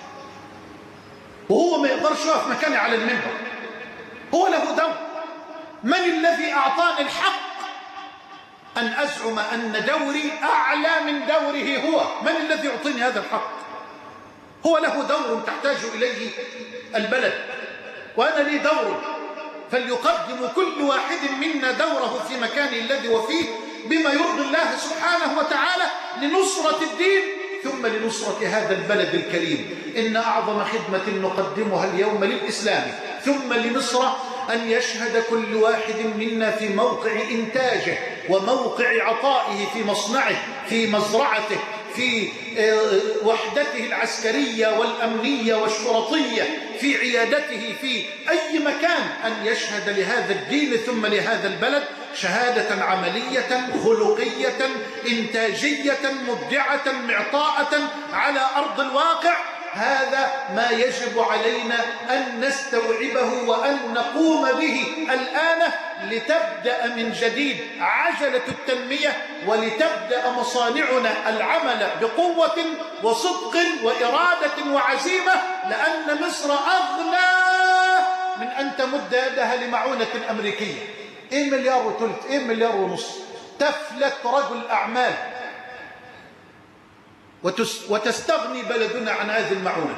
وهو ما يقدرش يقف مكاني على المنبر. هو له دور. من الذي أعطاني الحق أن أزعم أن دوري أعلى من دوره هو؟ من الذي يعطيني هذا الحق؟ هو له دور تحتاج إليه البلد، وأنا لي دور، فليقدم كل واحد منا دوره في مكانه الذي هو فيه بما يرضي الله سبحانه وتعالى لنصرة الدين ثم لنصرة هذا البلد الكريم. إن أعظم خدمة نقدمها اليوم للإسلام ثم لمصر أن يشهد كل واحد منا في موقع إنتاجه وموقع عطائه، في مصنعه، في مزرعته، في وحدته العسكرية والأمنية والشرطية، في عيادته، في أي مكان، أن يشهد لهذا الدين ثم لهذا البلد شهادة عملية خلقية إنتاجية مبدعة معطاءة على أرض الواقع. هذا ما يجب علينا أن نستوعبه وأن نقوم به الآن لتبدأ من جديد عجلة التنمية، ولتبدأ مصانعنا العمل بقوة وصدق وإرادة وعزيمة، لأن مصر أغنى من أن تمد يدها لمعونة أمريكية. 1 مليار وثلث، 1 مليار ونص، تفلت رجل أعمال وتستغني بلدنا عن هذه المعونة؟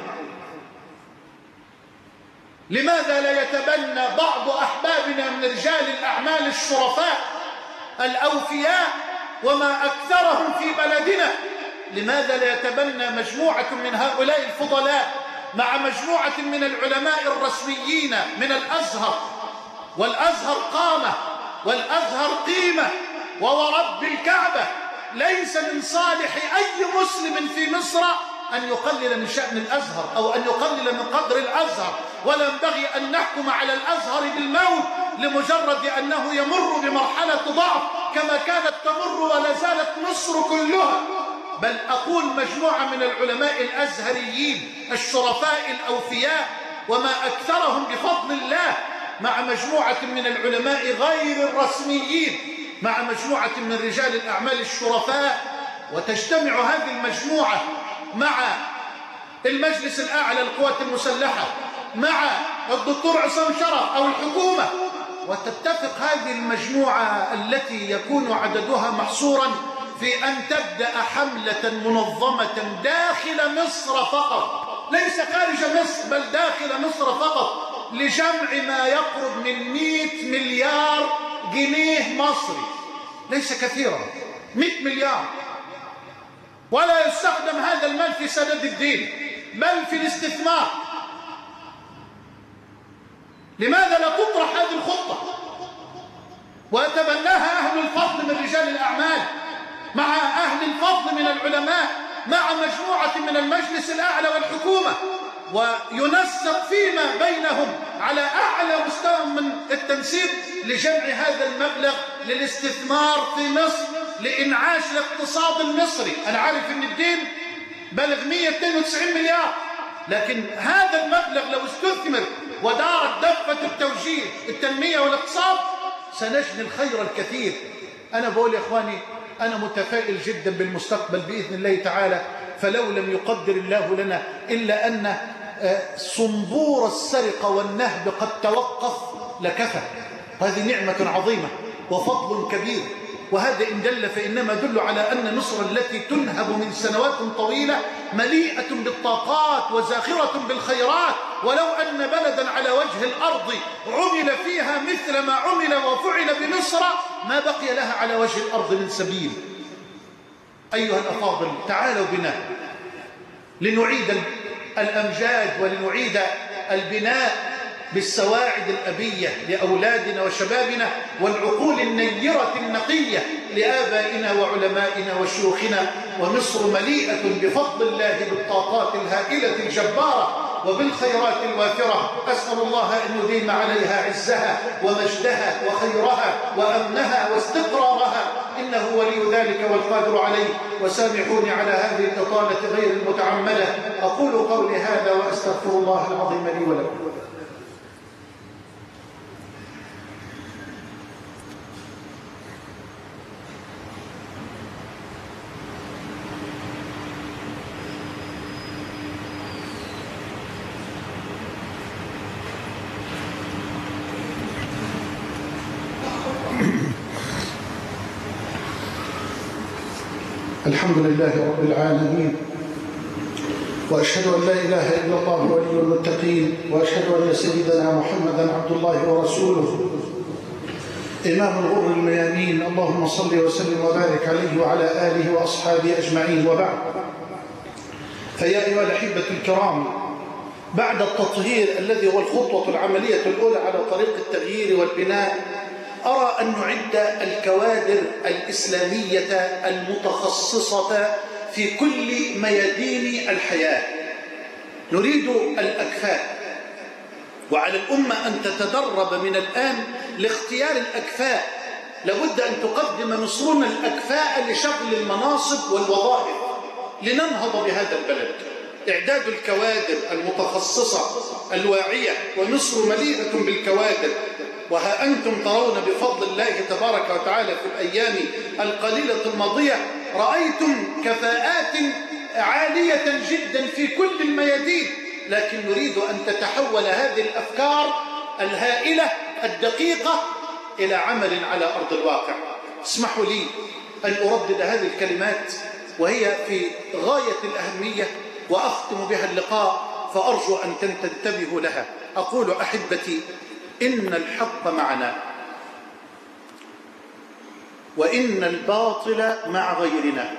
لماذا لا يتبنى بعض أحبابنا من رجال الأعمال الشرفاء الأوفياء وما أكثرهم في بلدنا، لماذا لا يتبنى مجموعة من هؤلاء الفضلاء مع مجموعة من العلماء الرسميين من الأزهر؟ والأزهر قامة، والأزهر قيمة، وورب الكعبة ليس من صالح أي مسلم في مصر أن يقلل من شأن الأزهر أو أن يقلل من قدر الأزهر، ولا ينبغي أن نحكم على الأزهر بالموت لمجرد أنه يمر بمرحلة ضعف كما كانت تمر ولا زالت مصر كلها. بل أقول مجموعة من العلماء الأزهريين الشرفاء الأوفياء وما أكثرهم بفضل الله، مع مجموعة من العلماء غير الرسميين، مع مجموعة من رجال الأعمال الشرفاء، وتجتمع هذه المجموعة مع المجلس الأعلى للقوات المسلحة، مع الدكتور عصام شرف أو الحكومة، وتتفق هذه المجموعة التي يكون عددها محصورا في أن تبدأ حملة منظمة داخل مصر فقط، ليس خارج مصر بل داخل مصر فقط، لجمع ما يقرب من 100 مليار جنيه مصري، ليس كثيرا، 100 مليار، ولا يستخدم هذا المال في سداد الدين بل في الاستثمار. لماذا لا تطرح هذه الخطة ويتبناها أهل الفضل من رجال الأعمال مع أهل الفضل من العلماء مع مجموعة من المجلس الأعلى والحكومة، وينسق فيما بينهم على أعلى مستوى من التنسيق لجمع هذا المبلغ للاستثمار في مصر لإنعاش الاقتصاد المصري؟ أنا عارف أن الدين بلغ 192 مليار، لكن هذا المبلغ لو استثمر ودارت دفة التوجيه التنمية والاقتصاد سنجني الخير الكثير. أنا بقول يا إخواني أنا متفائل جدا بالمستقبل بإذن الله تعالى، فلو لم يقدر الله لنا إلا أن صنبور السرقة والنهب قد توقف لكفى. هذه نعمة عظيمة وفضل كبير، وهذا إن دل فإنما يدل على أن مصر التي تنهب من سنوات طويلة مليئة بالطاقات وزاخرة بالخيرات، ولو أن بلدا على وجه الأرض عمل فيها مثل ما عمل وفعل بمصر ما بقي لها على وجه الأرض من سبيل. أيها الأفاضل تعالوا بنا لنعيد الأمجاد ولنعيد البناء بالسواعد الأبية لأولادنا وشبابنا والعقول النيرة النقية لآبائنا وعلمائنا وشيوخنا. ومصر مليئة بفضل الله بالطاقات الهائلة الجبارة وبالخيرات الوافرة. أسأل الله أن يديم عليها عزها ومجدها وخيرها وأمنها واستقرارها، إنه ولي ذلك والقادر عليه. وسامحوني على هذه الإطالة غير المتعمدة، أقول قولي هذا وأستغفر الله العظيم لي ولكم. الحمد لله رب العالمين، وأشهد أن لا إله إلا الله ولي المتقين، وأشهد أن سيدنا محمدا عبد الله ورسوله إمام الغر الميامين. اللهم صل وسلم وبارك عليه وعلى آله وأصحابه أجمعين، وبعد. فيا أيها الأحبة الكرام، بعد التطهير الذي هو الخطوة العملية الأولى على طريق التغيير والبناء، أرى أن نعد الكوادر الإسلامية المتخصصة في كل ميادين الحياة. نريد الأكفاء، وعلى الأمة أن تتدرب من الآن لاختيار الأكفاء. لابد أن تقدم مصرنا الأكفاء لشغل المناصب والوظائف لننهض بهذا البلد. إعداد الكوادر المتخصصة الواعية، ومصر مليئة بالكوادر. وها أنتم ترون بفضل الله تبارك وتعالى في الأيام القليلة الماضية رأيتم كفاءات عالية جدا في كل الميادين، لكن نريد أن تتحول هذه الأفكار الهائلة الدقيقة إلى عمل على أرض الواقع. اسمحوا لي أن أردد هذه الكلمات وهي في غاية الأهمية وأختم بها اللقاء، فأرجو أن تنتبهوا لها. أقول أحبتي: إن الحق معنا وإن الباطل مع غيرنا،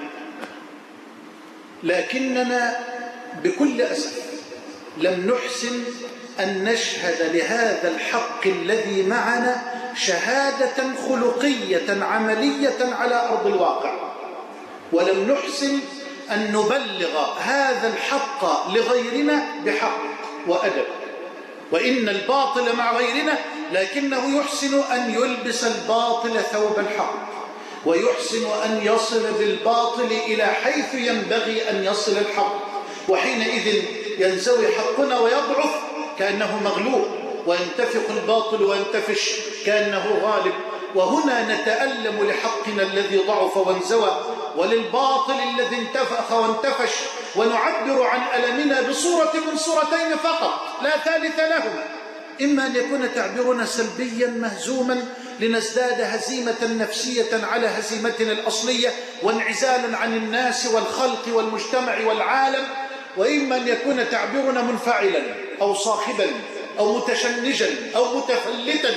لكننا بكل أسف لم نحسن أن نشهد لهذا الحق الذي معنا شهادة خلقية عملية على أرض الواقع، ولم نحسن أن نبلغ هذا الحق لغيرنا بحق وأدب. وإن الباطل مع غيرنا، لكنه يحسن أن يلبس الباطل ثوب الحق، ويحسن أن يصل بالباطل إلى حيث ينبغي أن يصل الحق، وحينئذ ينزوي حقنا ويضعف كأنه مغلوب، وينتفق الباطل وينتفش كأنه غالب. وهنا نتألم لحقنا الذي ضعف وانزوى، وللباطل الذي انتفخ وانتفش، ونعبر عن ألمنا بصورة من صورتين فقط لا ثالث لهما: إما أن يكون تعبيرنا سلبيا مهزوما لنزداد هزيمة نفسية على هزيمتنا الأصلية وانعزالا عن الناس والخلق والمجتمع والعالم، وإما أن يكون تعبيرنا منفعلا أو صاخبا أو متشنجا أو متفلتا.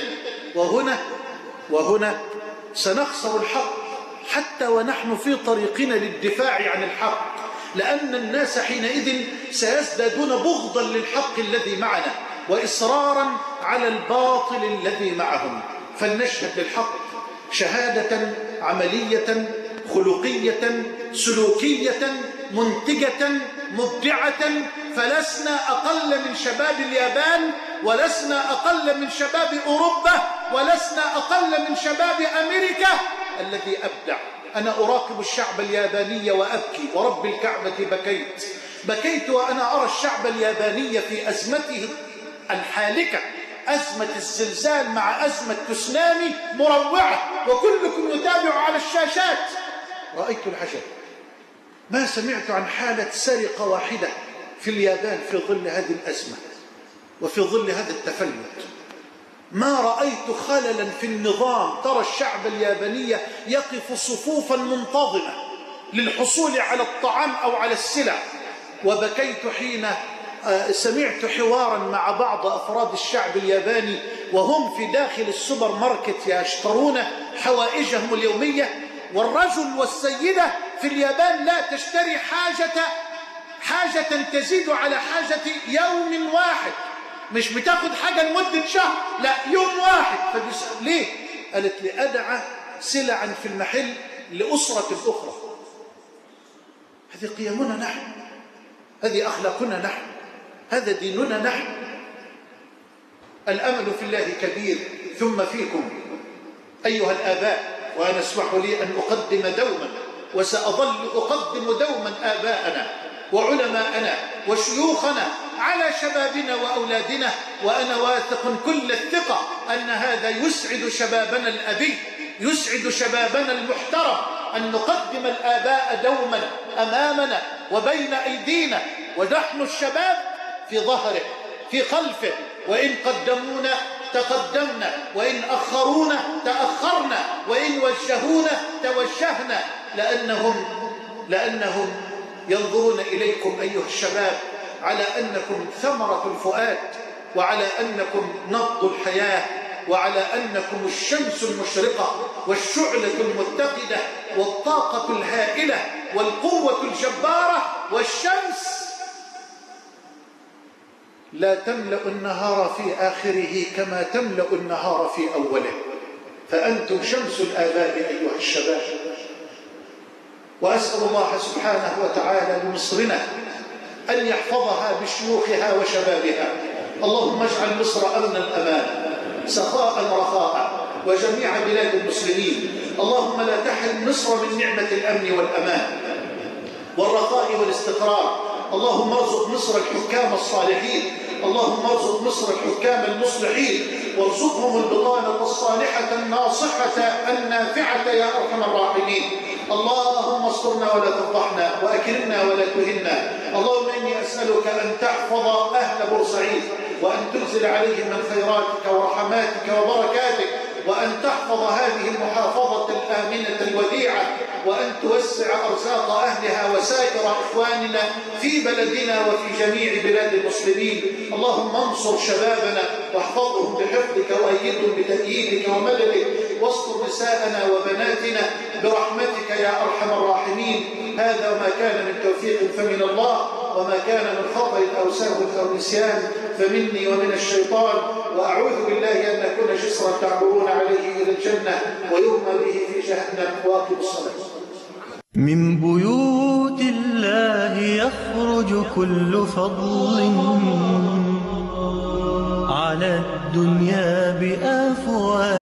وهنا سنخسر الحق حتى ونحن في طريقنا للدفاع عن الحق، لأن الناس حينئذ سيزدادون بغضا للحق الذي معنا وإصرارا على الباطل الذي معهم. فلنشهد للحق شهادة عملية خلقية سلوكية منتجة مبدعة، فلسنا أقل من شباب اليابان، ولسنا أقل من شباب أوروبا، ولسنا أقل من شباب أمريكا الذي أبدع. أنا أراقب الشعب الياباني وأبكي، ورب الكعبة بكيت وأنا أرى الشعب الياباني في أزمته الحالكة، أزمة الزلزال مع أزمة تسونامي مروعة، وكلكم يتابع على الشاشات. رأيت العجب، ما سمعت عن حالة سرقة واحدة في اليابان في ظل هذه الأزمة وفي ظل هذا التفلت. ما رأيت خللا في النظام. ترى الشعب الياباني يقف صفوفا منتظمة للحصول على الطعام أو على السلع. وبكيت حين سمعت حوارا مع بعض أفراد الشعب الياباني وهم في داخل السوبر ماركت يشترون حوائجهم اليومية، والرجل والسيدة في اليابان لا تشتري حاجة تزيد على حاجة يوم واحد، مش بتاخد حاجة لمدة شهر، لا يوم واحد. فبيسأل ليه؟ قالت لي: أدعى سلعا في المحل لأسرة أخرى. هذه قيمنا نحن، هذه أخلاقنا نحن، هذا ديننا نحن. الأمل في الله كبير، ثم فيكم أيها الآباء. وأنا اسمح لي أن أقدم دوما وسأظل أقدم دوما آباءنا وعلماءنا وشيوخنا على شبابنا وأولادنا، وأنا واثق كل الثقة أن هذا يسعد شبابنا الأبي، يسعد شبابنا المحترم، أن نقدم الآباء دوما أمامنا وبين أيدينا، ونحن الشباب في ظهره في خلفه، وإن قدمونا تقدمنا، وإن أخرونا تأخرنا، وإن وجهونا توجهنا، لأنهم ينظرون إليكم أيها الشباب على أنكم ثمرة الفؤاد، وعلى أنكم نبض الحياة، وعلى أنكم الشمس المشرقة والشعلة المتقدة والطاقة الهائلة والقوة الجبارة. والشمس لا تملأ النهار في آخره كما تملأ النهار في أوله، فأنتم شمس الآباء أيها الشباب. وأسأل الله سبحانه وتعالى لمصرنا أن يحفظها بشيوخها وشبابها. اللهم اجعل مصر أمن الأمان، سخاء رخاء، وجميع بلاد المسلمين. اللهم لا تحرم مصر من نعمة الأمن والأمان والرخاء والاستقرار. اللهم ارزق مصر الحكام الصالحين، اللهم ارزق مصر الحكام المصلحين، وارزقهم البطانة الصالحة الناصحة النافعة يا أرحم الراحمين. اللهم استرنا ولا تفضحنا، وأكرمنا ولا تهنا. اللهم إني أسألك أن تحفظ أهل بورسعيد، وأن تنزل عليهم من خيراتك ورحماتك وبركاتك، وأن تحفظ هذه المحافظة الآمنة الوديعة وأن توسع أرزاق أهلها وسائر إخواننا في بلدنا وفي جميع بلاد المسلمين. اللهم انصر شبابنا واحفظهم بحفظك وأيدهم بتأييدك ومددك، واستر نساءنا وبناتنا برحمتك يا أرحم الراحمين. هذا وما كان من توفيق فمن الله، وما كان من خطأ أو سهو أو نسيان فمني ومن الشيطان، وأعوذ بالله أن أكون جسرا تعبرون عليه إلى الجنة ويرمى به في جهنم. واقم الصلاة. من بيوت الله يخرج كل فضل على الدنيا بأفواه.